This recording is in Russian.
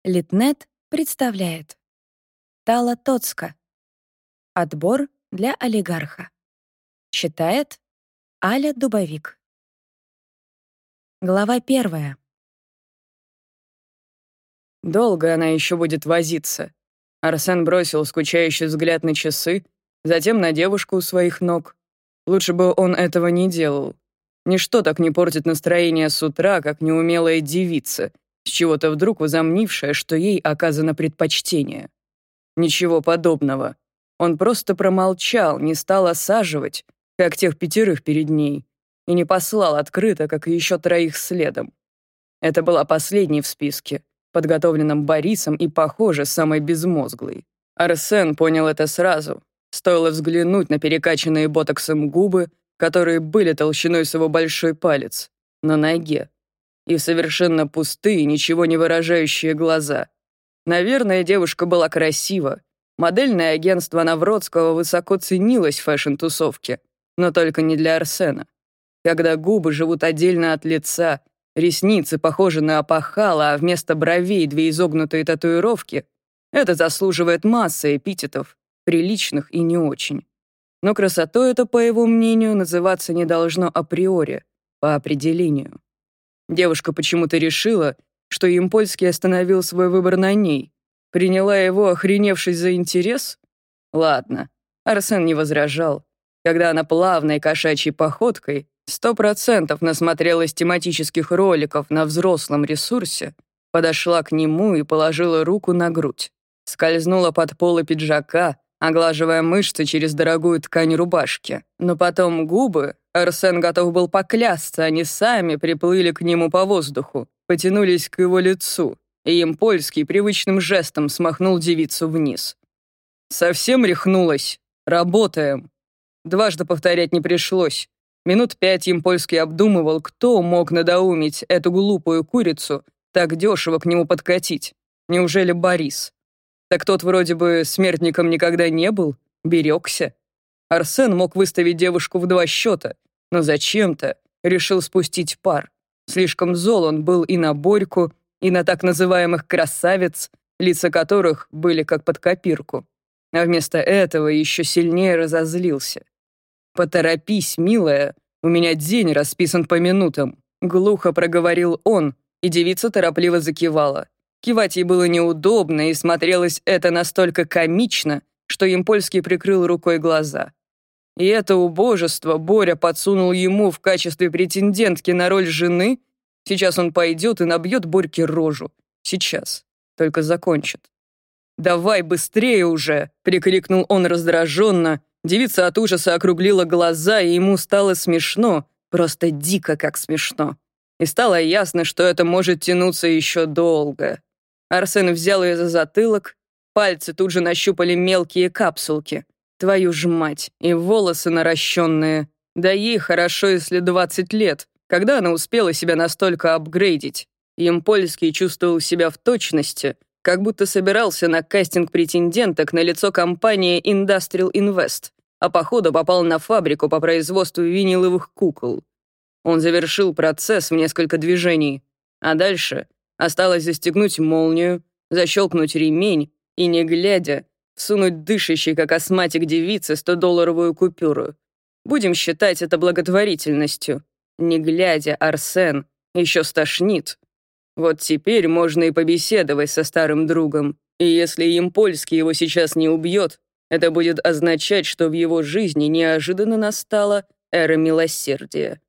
Литнет представляет Тала Тоцка. Отбор для олигарха. Читает Аля Дубовик. Глава 1. Долго она еще будет возиться. Арсен бросил скучающий взгляд на часы, затем на девушку у своих ног. Лучше бы он этого не делал. Ничто так не портит настроение с утра, как неумелая девица, с чего-то вдруг возомнившая, что ей оказано предпочтение. Ничего подобного. Он просто промолчал, не стал осаживать, как тех 5 перед ней, и не послал открыто, как и еще 3 следом. Это была последней в списке, подготовленном Борисом и, похоже, самой безмозглой. Арсен понял это сразу. Стоило взглянуть на перекачанные ботоксом губы, которые были толщиной с его большой палец, на ноге, и совершенно пустые, ничего не выражающие глаза. Наверное, девушка была красива. Модельное агентство Навродского высоко ценилось в фэшн-тусовке, но только не для Арсена. Когда губы живут отдельно от лица, ресницы похожи на опахало, а вместо бровей 2 изогнутые татуировки, это заслуживает массы эпитетов, приличных и не очень. Но красотой это, по его мнению, называться не должно априори, по определению. Девушка почему-то решила, что Ямпольский остановил свой выбор на ней, приняла его, охреневшись за интерес. Ладно, Арсен не возражал. Когда она плавной кошачьей походкой 100% насмотрелась тематических роликов на взрослом ресурсе, подошла к нему и положила руку на грудь. Скользнула под полы пиджака, оглаживая мышцы через дорогую ткань рубашки. Но потом губы, Арсен готов был поклясться, они сами приплыли к нему по воздуху, потянулись к его лицу, и Ямпольский привычным жестом смахнул девицу вниз. «Совсем рехнулась? Работаем!» Дважды повторять не пришлось. Минут 5 Ямпольский обдумывал, кто мог надоумить эту глупую курицу так дешево к нему подкатить. Неужели Борис? Так тот вроде бы смертником никогда не был, берегся. Арсен мог выставить девушку в 2 счета, но зачем-то решил спустить пар. Слишком зол он был и на Борьку, и на так называемых красавиц, лица которых были как под копирку. А вместо этого еще сильнее разозлился. «Поторопись, милая, у меня день расписан по минутам», — глухо проговорил он, и девица торопливо закивала. Кивать ей было неудобно, и смотрелось это настолько комично, что Ямпольский прикрыл рукой глаза. И это убожество Боря подсунул ему в качестве претендентки на роль жены. Сейчас он пойдет и набьет Борьке рожу. Сейчас. Только закончит. «Давай быстрее уже!» — прикрикнул он раздраженно. Девица от ужаса округлила глаза, и ему стало смешно. Просто дико как смешно. И стало ясно, что это может тянуться еще долго. Арсен взял ее за затылок. Пальцы тут же нащупали мелкие капсулки. Твою ж мать, и волосы наращенные. Да ей хорошо, если 20 лет. Когда она успела себя настолько апгрейдить? Ямпольский чувствовал себя в точности, как будто собирался на кастинг претенденток на лицо компании Industrial Invest, а походу попал на фабрику по производству виниловых кукол. Он завершил процесс в несколько движений, а дальше осталось застегнуть молнию, защелкнуть ремень и, не глядя, всунуть дышащей, как астматик девице, 100-долларовую купюру. Будем считать это благотворительностью. Не глядя, Арсен еще стошнит. Вот теперь можно и побеседовать со старым другом. И если Ямпольский его сейчас не убьет, это будет означать, что в его жизни неожиданно настала эра милосердия.